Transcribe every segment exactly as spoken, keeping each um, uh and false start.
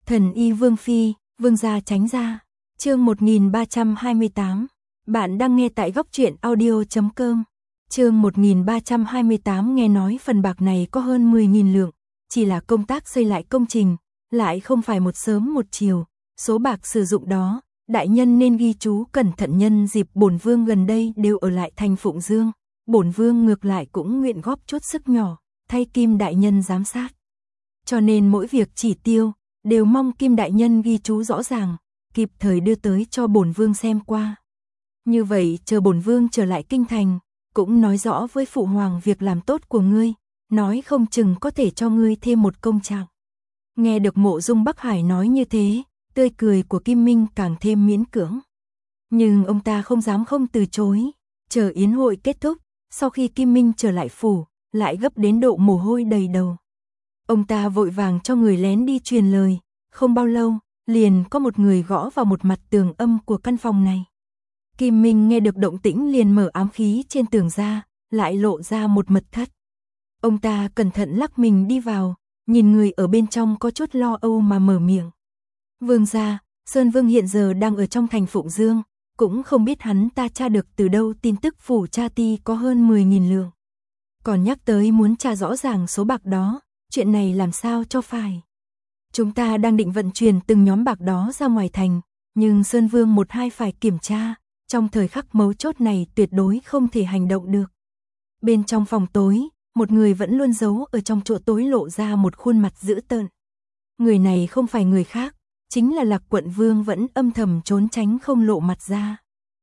Thần y Vương Phi, Vương gia tránh ra. Chương một nghìn ba trăm hai mươi tám. Bạn đang nghe tại góc truyện audio chấm com. Chương một nghìn ba trăm hai mươi tám nghe nói phần bạc này có hơn mười nghìn lượng, chỉ là công tác xây lại công trình, lại không phải một sớm một chiều, số bạc sử dụng đó, đại nhân nên ghi chú cẩn thận nhân dịp bổn vương gần đây đều ở lại thành Phụng Dương, bổn vương ngược lại cũng nguyện góp chút sức nhỏ, thay Kim đại nhân giám sát. Cho nên mỗi việc chỉ tiêu, đều mong Kim đại nhân ghi chú rõ ràng, kịp thời đưa tới cho bổn vương xem qua. Như vậy chờ bổn vương trở lại kinh thành, cũng nói rõ với phụ hoàng việc làm tốt của ngươi, nói không chừng có thể cho ngươi thêm một công trạng. Nghe được Mộ Dung Bắc Hải nói như thế, tươi cười của Kim Minh càng thêm miễn cưỡng. Nhưng ông ta không dám không từ chối, chờ yến hội kết thúc, sau khi Kim Minh trở lại phủ, lại gấp đến độ mồ hôi đầy đầu. Ông ta vội vàng cho người lén đi truyền lời, không bao lâu, liền có một người gõ vào một mặt tường âm của căn phòng này. Kim Minh nghe được động tĩnh liền mở ám khí trên tường ra, lại lộ ra một mật thất. Ông ta cẩn thận lắc mình đi vào, nhìn người ở bên trong có chút lo âu mà mở miệng. Vương gia, Sơn Vương hiện giờ đang ở trong thành Phụng Dương, cũng không biết hắn ta tra được từ đâu tin tức phủ Cha Ti có hơn mười nghìn lượng. Còn nhắc tới muốn tra rõ ràng số bạc đó, chuyện này làm sao cho phải. Chúng ta đang định vận chuyển từng nhóm bạc đó ra ngoài thành, nhưng Sơn Vương một hai phải kiểm tra, trong thời khắc mấu chốt này tuyệt đối không thể hành động được. Bên trong phòng tối, một người vẫn luôn giấu ở trong chỗ tối lộ ra một khuôn mặt dữ tợn. Người này không phải người khác, chính là Lạc Quận Vương vẫn âm thầm trốn tránh không lộ mặt ra.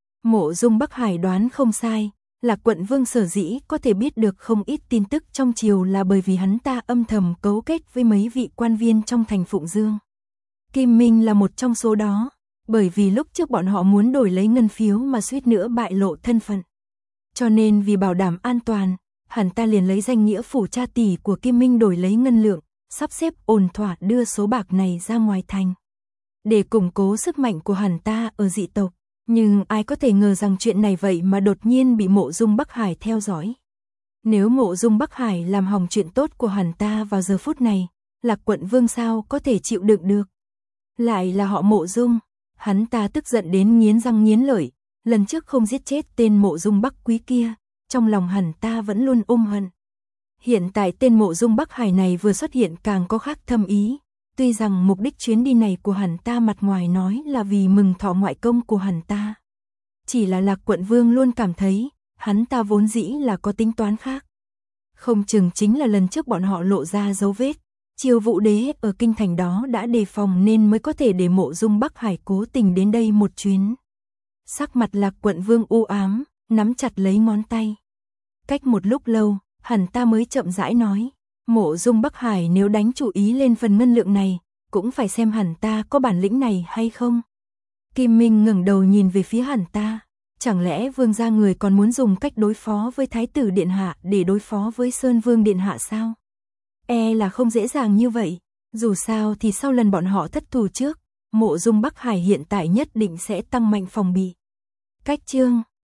Mộ Dung Bắc Hải đoán không sai, Lạc Quận Vương sở dĩ có thể biết được không ít tin tức trong triều là bởi vì hắn ta âm thầm cấu kết với mấy vị quan viên trong thành Phụng Dương. Kim Minh là một trong số đó, bởi vì lúc trước bọn họ muốn đổi lấy ngân phiếu mà suýt nữa bại lộ thân phận. Cho nên vì bảo đảm an toàn, hắn ta liền lấy danh nghĩa phủ Cha Tỷ của Kim Minh đổi lấy ngân lượng, sắp xếp ổn thỏa đưa số bạc này ra ngoài thành. Để củng cố sức mạnh của hắn ta ở dị tộc, nhưng ai có thể ngờ rằng chuyện này vậy mà đột nhiên bị Mộ Dung Bắc Hải theo dõi. Nếu Mộ Dung Bắc Hải làm hỏng chuyện tốt của hắn ta vào giờ phút này, Lạc Quận Vương sao có thể chịu đựng được. Lại là họ Mộ Dung, hắn ta tức giận đến nghiến răng nghiến lợi, lần trước không giết chết tên Mộ Dung Bắc Quý kia, trong lòng hắn ta vẫn luôn ôm hận. Hiện tại tên Mộ Dung Bắc Hải này vừa xuất hiện càng có khác thâm ý. Tuy rằng mục đích chuyến đi này của hắn ta mặt ngoài nói là vì mừng thọ ngoại công của hắn ta. Chỉ là Lạc Quận Vương luôn cảm thấy, hắn ta vốn dĩ là có tính toán khác. Không chừng chính là lần trước bọn họ lộ ra dấu vết, Triều Vũ Đế ở kinh thành đó đã đề phòng nên mới có thể để Mộ Dung Bắc Hải cố tình đến đây một chuyến. Sắc mặt Lạc Quận Vương u ám, nắm chặt lấy ngón tay. Cách một lúc lâu, hắn ta mới chậm rãi nói. Mộ Dung Bắc Hải nếu đánh chủ ý lên phần ngân lượng này, cũng phải xem hắn ta có bản lĩnh này hay không. Kim Minh ngẩng đầu nhìn về phía hắn ta, chẳng lẽ vương gia người còn muốn dùng cách đối phó với Thái tử Điện Hạ để đối phó với Sơn Vương Điện Hạ sao? E là không dễ dàng như vậy, dù sao thì sau lần bọn họ thất thủ trước, Mộ Dung Bắc Hải hiện tại nhất định sẽ tăng mạnh phòng bị. Cách chương